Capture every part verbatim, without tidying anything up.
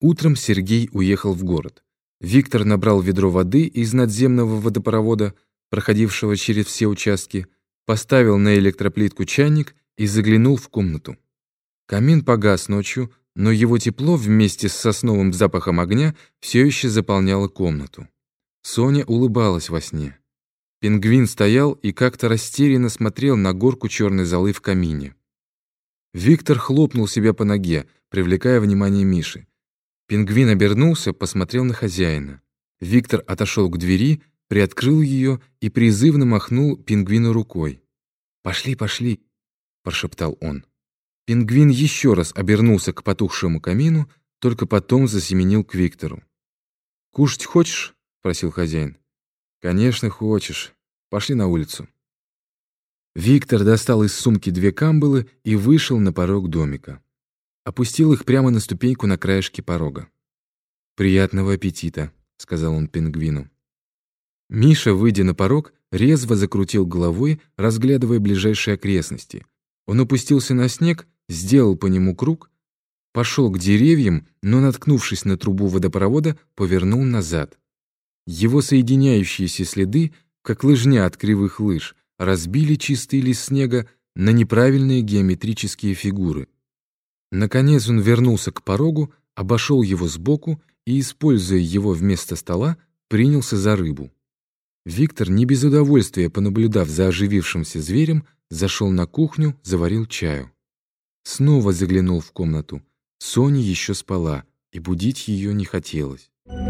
Утром Сергей уехал в город. Виктор набрал ведро воды из надземного водопровода, проходившего через все участки, поставил на электроплитку чайник и заглянул в комнату. Камин погас ночью, но его тепло вместе с сосновым запахом огня все еще заполняло комнату. Соня улыбалась во сне. Пингвин стоял и как-то растерянно смотрел на горку черной золы в камине. Виктор хлопнул себя по ноге, привлекая внимание Миши. Пингвин обернулся, посмотрел на хозяина. Виктор отошел к двери, приоткрыл ее и призывно махнул пингвину рукой. «Пошли, пошли», — прошептал он. Пингвин еще раз обернулся к потухшему камину, только потом засеменил к Виктору. «Кушать хочешь?» — спросил хозяин. «Конечно, хочешь. Пошли на улицу». Виктор достал из сумки две камбалы и вышел на порог домика. Опустил их прямо на ступеньку на краешке порога. «Приятного аппетита», — сказал он пингвину. Миша, выйдя на порог, резво закрутил головой, разглядывая ближайшие окрестности. Он опустился на снег, сделал по нему круг, пошел к деревьям, но, наткнувшись на трубу водопровода, повернул назад. Его соединяющиеся следы, как лыжня от кривых лыж, разбили чистый лист снега на неправильные геометрические фигуры. Наконец он вернулся к порогу, обошел его сбоку и, используя его вместо стола, принялся за рыбу. Виктор, не без удовольствия понаблюдав за оживившимся зверем, зашел на кухню, заварил чаю. Снова заглянул в комнату. Соня еще спала, и будить ее не хотелось.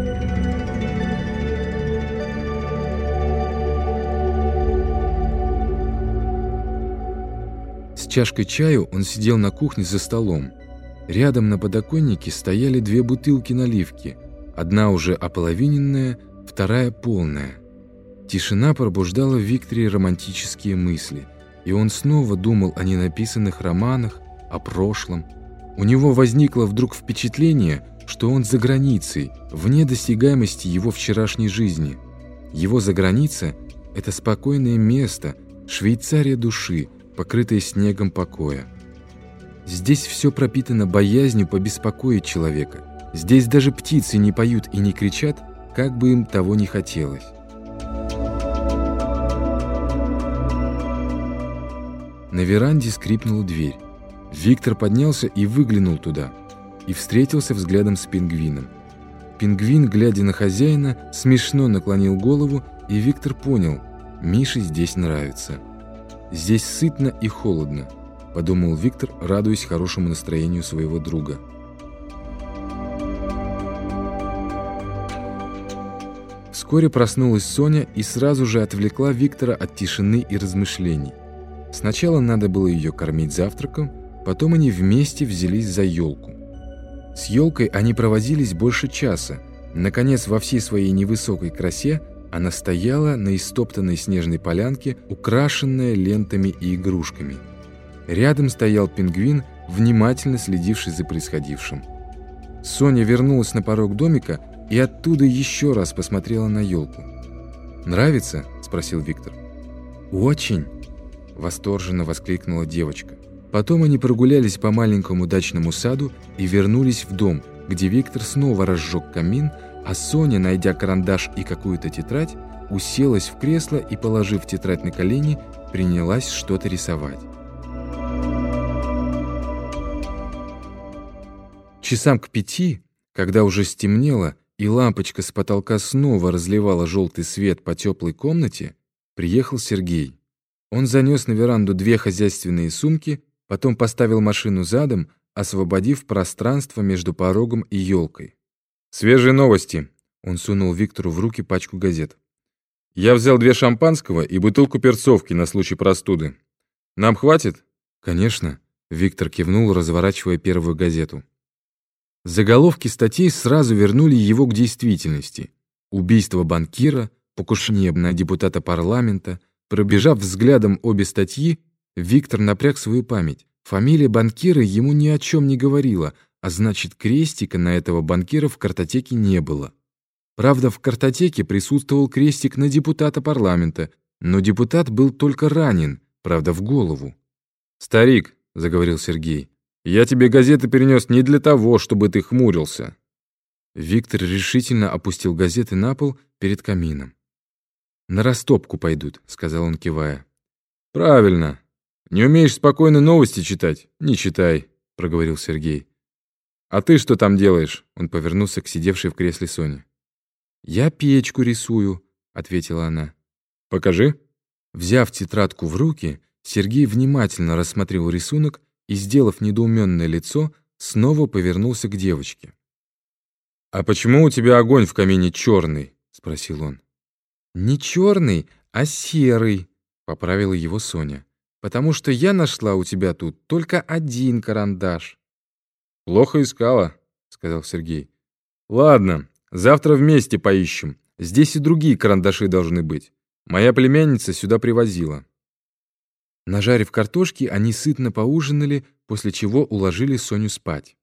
С чашкой чаю он сидел на кухне за столом. Рядом на подоконнике стояли две бутылки наливки. Одна уже ополовиненная, вторая полная. Тишина пробуждала в Викторе романтические мысли, и он снова думал о ненаписанных романах, о прошлом. У него возникло вдруг впечатление, что он за границей, вне досягаемости его вчерашней жизни. Его заграница — это спокойное место, Швейцария души, покрытая снегом покоя. Здесь все пропитано боязнью побеспокоить человека. Здесь даже птицы не поют и не кричат, как бы им того не хотелось. На веранде скрипнула дверь. Виктор поднялся и выглянул туда, и встретился взглядом с пингвином. Пингвин, глядя на хозяина, смешно наклонил голову, и Виктор понял — Мише здесь нравится. «Здесь сытно и холодно», — подумал Виктор, радуясь хорошему настроению своего друга. Вскоре проснулась Соня и сразу же отвлекла Виктора от тишины и размышлений. Сначала надо было ее кормить завтраком, потом они вместе взялись за елку. С елкой они провозились больше часа. Наконец, во всей своей невысокой красе она стояла на истоптанной снежной полянке, украшенная лентами и игрушками. Рядом стоял пингвин, внимательно следивший за происходившим. Соня вернулась на порог домика и оттуда еще раз посмотрела на елку. «Нравится?» – спросил Виктор. «Очень!» – восторженно воскликнула девочка. Потом они прогулялись по маленькому дачному саду и вернулись в дом, где Виктор снова разжег камин, а Соня, найдя карандаш и какую-то тетрадь, уселась в кресло и, положив тетрадь на колени, принялась что-то рисовать. Часам к пяти, когда уже стемнело и лампочка с потолка снова разливала желтый свет по теплой комнате, приехал Сергей. Он занес на веранду две хозяйственные сумки, потом поставил машину задом, освободив пространство между порогом и елкой. «Свежие новости!» — он сунул Виктору в руки пачку газет. «Я взял две шампанского и бутылку перцовки на случай простуды. Нам хватит?» «Конечно», — Виктор кивнул, разворачивая первую газету. Заголовки статей сразу вернули его к действительности. Убийство банкира, покушение на депутата парламента. Пробежав взглядом обе статьи, Виктор напряг свою память. Фамилия банкира ему ни о чем не говорила, а значит, крестика на этого банкира в картотеке не было. Правда, в картотеке присутствовал крестик на депутата парламента, но депутат был только ранен, правда, в голову. «Старик», — заговорил Сергей, — «я тебе газеты перенес не для того, чтобы ты хмурился. Виктор решительно опустил газеты на пол перед камином. «На растопку пойдут», — сказал он, кивая. «Правильно. Не умеешь спокойно новости читать? Не читай», — проговорил Сергей. «А ты что там делаешь?» — он повернулся к сидевшей в кресле Соне. «Я печку рисую», — ответила она. «Покажи». Взяв тетрадку в руки, Сергей внимательно рассмотрел рисунок и, сделав недоуменное лицо, снова повернулся к девочке. «А почему у тебя огонь в камине черный?» — спросил он. «Не черный, а серый», — поправила его Соня. «Потому что я нашла у тебя тут только один карандаш». «Плохо искала», — сказал Сергей. «Ладно, завтра вместе поищем. Здесь и другие карандаши должны быть. Моя племянница сюда привозила». Нажарив картошки, они сытно поужинали, после чего уложили Соню спать.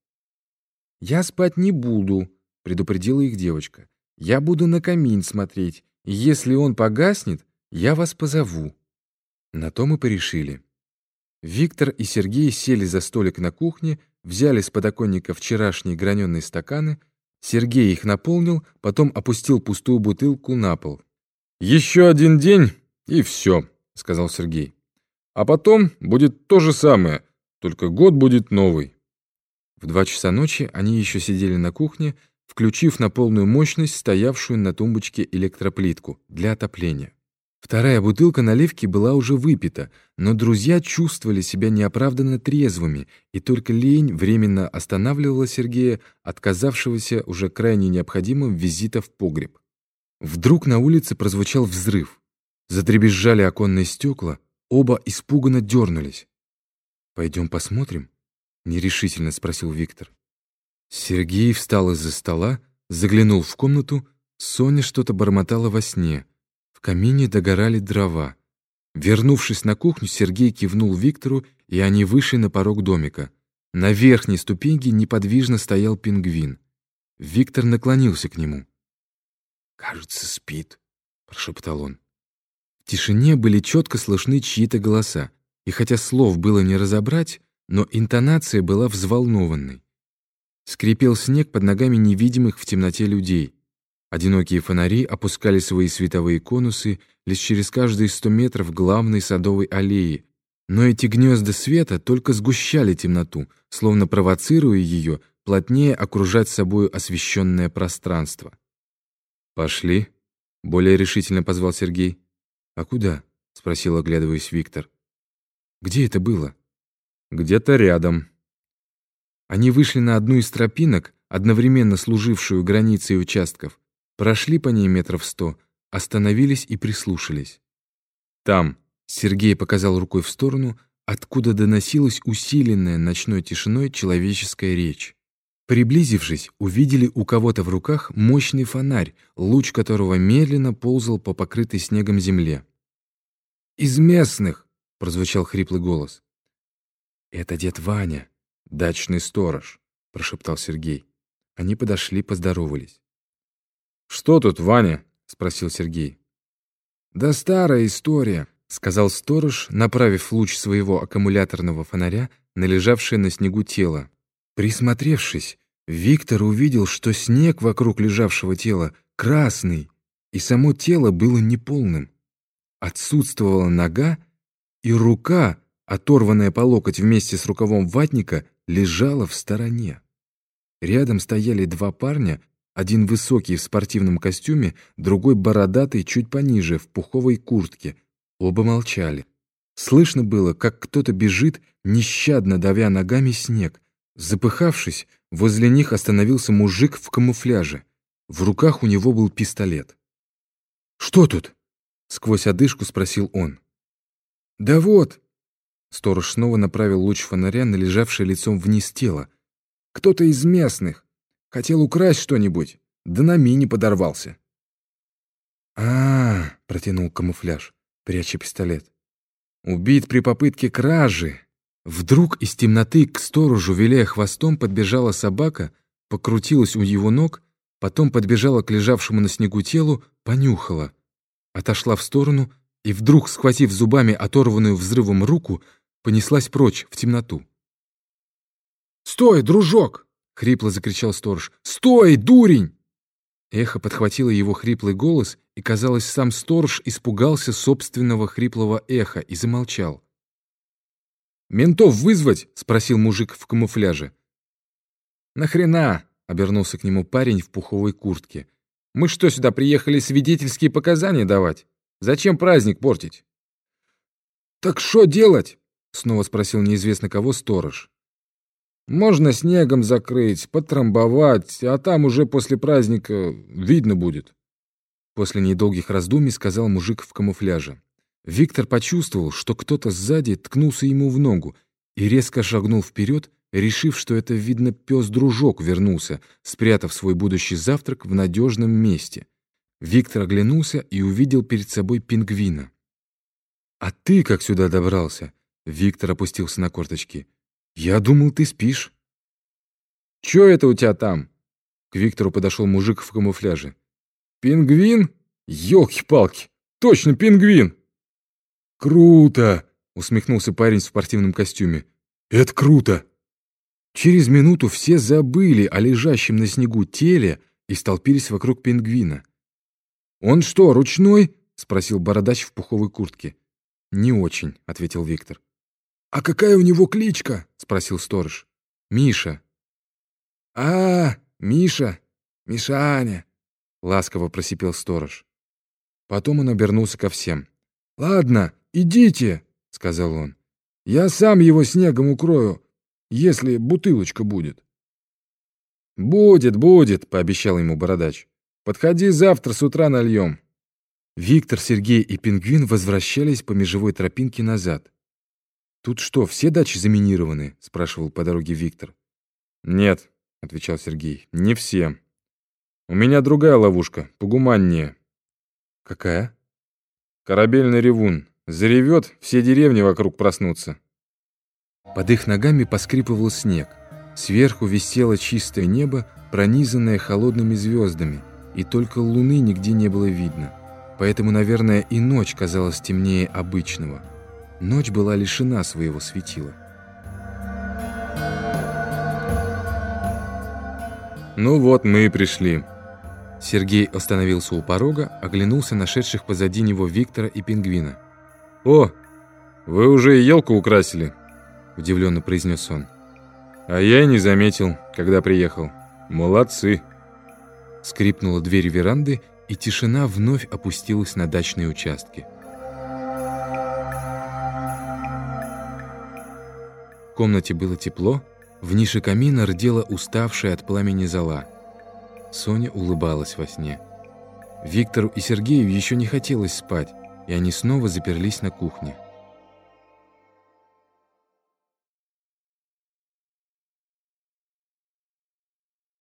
«Я спать не буду», — предупредила их девочка. «Я буду на камин смотреть, и если он погаснет, я вас позову». На то мы порешили. Виктор и Сергей сели за столик на кухне, взяли с подоконника вчерашние граненые стаканы. Сергей их наполнил, потом опустил пустую бутылку на пол. «Еще один день, и все», — сказал Сергей. «А потом будет то же самое, только год будет новый». В два часа ночи они еще сидели на кухне, включив на полную мощность стоявшую на тумбочке электроплитку для отопления. Вторая бутылка наливки была уже выпита, но друзья чувствовали себя неоправданно трезвыми, и только лень временно останавливала Сергея, отказавшегося уже крайне необходимым визита в погреб. Вдруг на улице прозвучал взрыв. Задребезжали оконные стекла, оба испуганно дернулись. «Пойдем посмотрим?» — нерешительно спросил Виктор. Сергей встал из-за стола, заглянул в комнату. Соня что-то бормотала во сне. В камине догорали дрова. Вернувшись на кухню, Сергей кивнул Виктору, и они вышли на порог домика. На верхней ступеньке неподвижно стоял пингвин. Виктор наклонился к нему. «Кажется, спит», — прошептал он. В тишине были четко слышны чьи-то голоса, и хотя слов было не разобрать, но интонация была взволнованной. Скрипел снег под ногами невидимых в темноте людей. Одинокие фонари опускали свои световые конусы лишь через каждые сто метров главной садовой аллеи, но эти гнезда света только сгущали темноту, словно провоцируя ее плотнее окружать собою освещенное пространство. «Пошли», — более решительно позвал Сергей. «А куда?» — спросил, оглядываясь, Виктор. «Где это было?» «Где-то рядом». Они вышли на одну из тропинок, одновременно служившую границей участков, прошли по ней метров сто, остановились и прислушались. «Там», — Сергей показал рукой в сторону, откуда доносилась усиленная ночной тишиной человеческая речь. Приблизившись, увидели у кого-то в руках мощный фонарь, луч которого медленно ползал по покрытой снегом земле. «Из местных!» — прозвучал хриплый голос. «Это дед Ваня, дачный сторож», — прошептал Сергей. Они подошли, поздоровались. «Что тут, Ваня?» — спросил Сергей. «Да старая история», — сказал сторож, направив луч своего аккумуляторного фонаря на лежавшее на снегу тело. Присмотревшись, Виктор увидел, что снег вокруг лежавшего тела красный, и само тело было неполным. Отсутствовала нога, и рука, оторванная по локоть вместе с рукавом ватника, лежала в стороне. Рядом стояли два парня, один высокий в спортивном костюме, другой бородатый чуть пониже, в пуховой куртке. Оба молчали. Слышно было, как кто-то бежит, нещадно давя ногами снег. Запыхавшись, возле них остановился мужик в камуфляже. В руках у него был пистолет. «Что тут?» — сквозь одышку спросил он. «Да вот!» — сторож снова направил луч фонаря на лежавшее лицом вниз тело. «Кто-то из местных. Хотел украсть что-нибудь, да на мине подорвался». «А-а-а!» — протянул камуфляж, пряча пистолет. «Убит при попытке кражи!» Вдруг из темноты к сторожу, виляя хвостом, подбежала собака, покрутилась у его ног, потом подбежала к лежавшему на снегу телу, понюхала, отошла в сторону и вдруг, схватив зубами оторванную взрывом руку, понеслась прочь в темноту. «Стой, дружок!» — хрипло закричал сторож. «Стой, дурень!» Эхо подхватило его хриплый голос, и, казалось, сам сторож испугался собственного хриплого эха и замолчал. «Ментов вызвать?» — спросил мужик в камуфляже. «Нахрена?» — обернулся к нему парень в пуховой куртке. «Мы что, сюда приехали свидетельские показания давать? Зачем праздник портить?» «Так что делать?» — снова спросил неизвестно кого сторож. «Можно снегом закрыть, потрамбовать, а там уже после праздника видно будет». После недолгих раздумий сказал мужик в камуфляже. Виктор почувствовал, что кто-то сзади ткнулся ему в ногу и резко шагнул вперед, решив, что это, видно, пес-дружок вернулся, спрятав свой будущий завтрак в надежном месте. Виктор оглянулся и увидел перед собой пингвина. «А ты как сюда добрался?» Виктор опустился на корточки. «Я думал, ты спишь». «Чё это у тебя там?» К Виктору подошел мужик в камуфляже. «Пингвин? Ёлки-палки! Точно пингвин!» «Круто!» — усмехнулся парень в спортивном костюме. «Это круто!» Через минуту все забыли о лежащем на снегу теле и столпились вокруг пингвина. «Он что, ручной?» — спросил бородач в пуховой куртке. «Не очень», — ответил Виктор. «А какая у него кличка?» — спросил сторож. «Миша». «А, Миша, Мишаня», — ласково просипел сторож. Потом он обернулся ко всем. «Ладно, идите», — сказал он. «Я сам его снегом укрою, если бутылочка будет». «Будет, будет», — пообещал ему бородач. «Подходи завтра с утра нальем». Виктор, Сергей и пингвин возвращались по межевой тропинке назад. «Тут что, все дачи заминированы?» — спрашивал по дороге Виктор. «Нет», — отвечал Сергей, — «не все. У меня другая ловушка, погуманнее». «Какая?» «Корабельный ревун. Заревет, все деревни вокруг проснутся». Под их ногами поскрипывал снег. Сверху висело чистое небо, пронизанное холодными звездами, и только луны нигде не было видно. Поэтому, наверное, и ночь казалась темнее обычного. Ночь была лишена своего светила. «Ну вот, мы и пришли». Сергей остановился у порога, оглянулся на шедших позади него Виктора и пингвина. «О, вы уже и елку украсили», — удивленно произнес он. «А я и не заметил, когда приехал. Молодцы». Скрипнула дверь веранды, и тишина вновь опустилась на дачные участки. В комнате было тепло, в нише камина рдела уставшая от пламени зола. Соня улыбалась во сне. Виктору и Сергею еще не хотелось спать, и они снова заперлись на кухне.